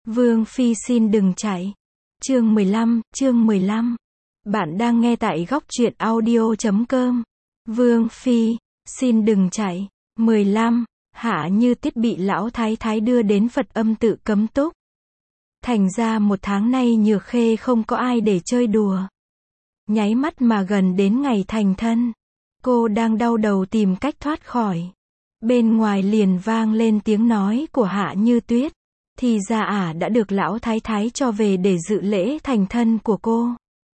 Vương Phi xin đừng chạy. Chương 15. Bạn đang nghe tại góc truyện audio.com. Vương Phi, xin đừng chạy. 15. Hạ Như Tiết bị lão thái thái đưa đến Phật Âm tự cấm túc. Thành ra một tháng nay Nhược Khê không có ai để chơi đùa. Nháy mắt mà gần đến ngày thành thân. Cô đang đau đầu tìm cách thoát khỏi. Bên ngoài liền vang lên tiếng nói của Hạ Như Tuyết. Thì ra đã được lão thái thái cho về để dự lễ thành thân của cô.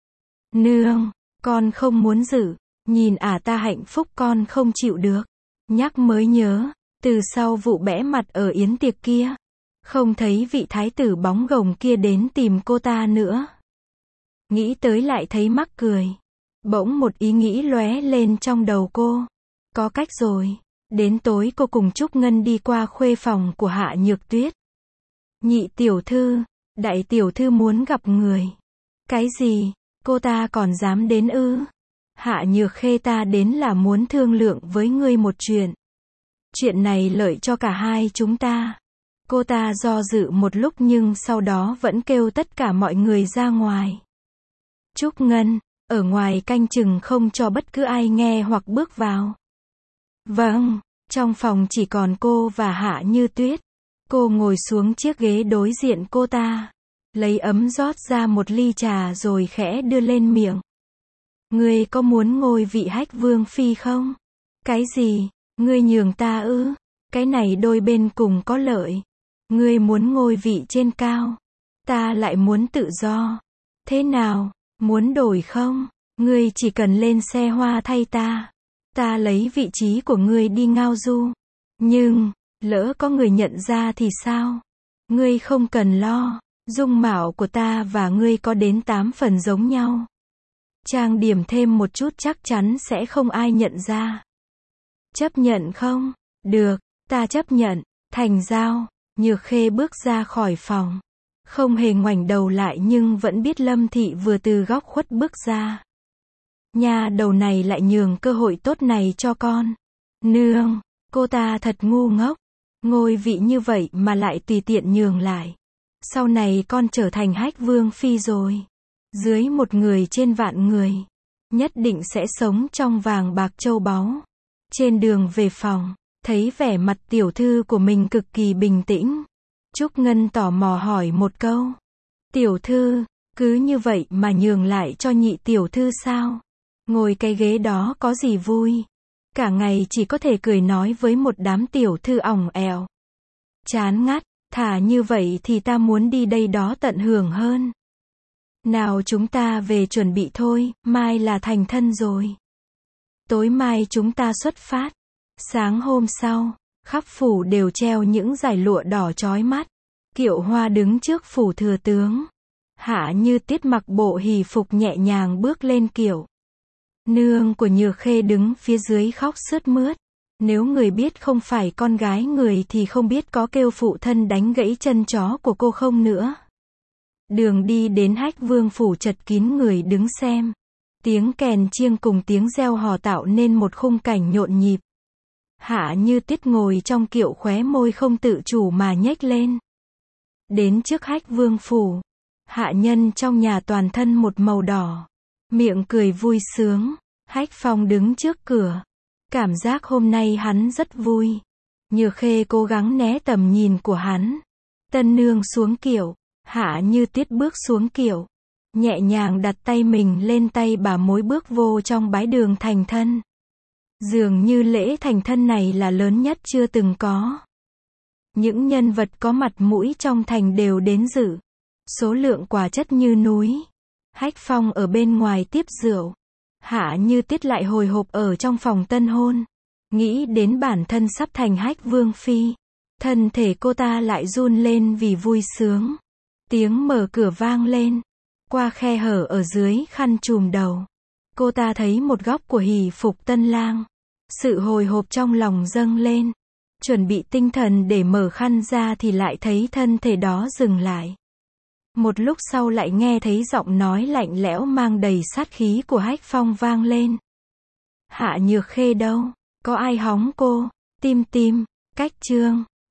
Nương, con không muốn dự, nhìn ta hạnh phúc con không chịu được. Nhắc mới nhớ, từ sau vụ bẽ mặt ở yến tiệc kia, không thấy vị thái tử bóng gồng kia đến tìm cô ta nữa. Nghĩ tới lại thấy mắc cười. Bỗng một ý nghĩ lóe lên trong đầu cô. Có cách rồi, đến tối cô cùng Trúc Ngân đi qua khuê phòng của Hạ Nhược Tuyết. Nhị tiểu thư, đại tiểu thư muốn gặp người. Cái gì, cô ta còn dám đến ư? Hạ Nhược Khê ta đến là muốn thương lượng với ngươi một chuyện. Chuyện này lợi cho cả hai chúng ta. Cô ta do dự một lúc nhưng sau đó vẫn kêu tất cả mọi người ra ngoài. Trúc Ngân, ở ngoài canh chừng không cho bất cứ ai nghe hoặc bước vào. Vâng, trong phòng chỉ còn cô và Hạ Như Tuyết. Cô ngồi xuống chiếc ghế đối diện cô ta, lấy ấm rót ra một ly trà rồi khẽ đưa lên miệng. Ngươi có muốn ngôi vị Hách Vương Phi không? Cái gì? Ngươi nhường ta ư? Cái này đôi bên cùng có lợi. Ngươi muốn ngôi vị trên cao, ta lại muốn tự do. Thế nào? Muốn đổi không? Ngươi chỉ cần lên xe hoa thay ta lấy vị trí của ngươi đi ngao du. Nhưng lỡ có người nhận ra thì sao? Ngươi không cần lo, dung mạo của ta và ngươi có đến 8 phần giống nhau. Trang điểm thêm một chút chắc chắn sẽ không ai nhận ra. Chấp nhận không? Được, ta chấp nhận. Thành giao. Nhược Khê bước ra khỏi phòng. Không hề ngoảnh đầu lại nhưng vẫn biết Lâm Thị vừa từ góc khuất bước ra. Nhà đầu này lại nhường cơ hội tốt này cho con. Nương, cô ta thật ngu ngốc. Ngôi vị như vậy mà lại tùy tiện nhường lại. Sau này con trở thành Hách Vương Phi rồi. Dưới một người trên vạn người. Nhất định sẽ sống trong vàng bạc châu báu. Trên đường về phòng, thấy vẻ mặt tiểu thư của mình cực kỳ bình tĩnh. Trúc Ngân tò mò hỏi một câu. Tiểu thư, cứ như vậy mà nhường lại cho nhị tiểu thư sao? Ngồi cái ghế đó có gì vui? Cả ngày chỉ có thể cười nói với một đám tiểu thư ỏng ẻo. Chán ngắt, thà như vậy thì ta muốn đi đây đó tận hưởng hơn. Nào chúng ta về chuẩn bị thôi, mai là thành thân rồi. Tối mai chúng ta xuất phát. Sáng hôm sau, khắp phủ đều treo những dải lụa đỏ chói mắt. Kiệu hoa đứng trước phủ thừa tướng. Hạ Như Tiết mặc bộ hỷ phục nhẹ nhàng bước lên kiệu. Nương của Nhược Khê đứng phía dưới khóc sướt mướt. Nếu người biết không phải con gái người thì không biết có kêu phụ thân đánh gãy chân chó của cô không nữa. Đường đi đến Hách Vương phủ chật kín người đứng xem. Tiếng kèn chiêng cùng tiếng reo hò tạo nên một khung cảnh nhộn nhịp. Hạ Như Tiết ngồi trong kiệu khóe môi không tự chủ mà nhếch lên. Đến trước Hách Vương phủ, hạ nhân trong nhà toàn thân một màu đỏ. Miệng cười vui sướng. Hách Phong đứng trước cửa. Cảm giác hôm nay hắn rất vui. Nhược Khê cố gắng né tầm nhìn của hắn. Tân nương xuống kiệu. Hạ Như Tiết bước xuống kiệu. Nhẹ nhàng đặt tay mình lên tay bà mối bước vô trong bái đường thành thân. Dường như lễ thành thân này là lớn nhất chưa từng có. Những nhân vật có mặt mũi trong thành đều đến dự. Số lượng quả chất như núi. Hách Phong ở bên ngoài tiếp rượu. Hạ Như Tiết lại hồi hộp ở trong phòng tân hôn. Nghĩ đến bản thân sắp thành Hách Vương Phi. Thân thể cô ta lại run lên vì vui sướng. Tiếng mở cửa vang lên. Qua khe hở ở dưới khăn trùm đầu. Cô ta thấy một góc của hỷ phục tân lang. Sự hồi hộp trong lòng dâng lên. Chuẩn bị tinh thần để mở khăn ra thì lại thấy thân thể đó dừng lại. Một lúc sau lại nghe thấy giọng nói lạnh lẽo mang đầy sát khí của Hách Phong vang lên. Hạ Nhược Khê đâu? Có ai hóng cô? Tim, cách chương.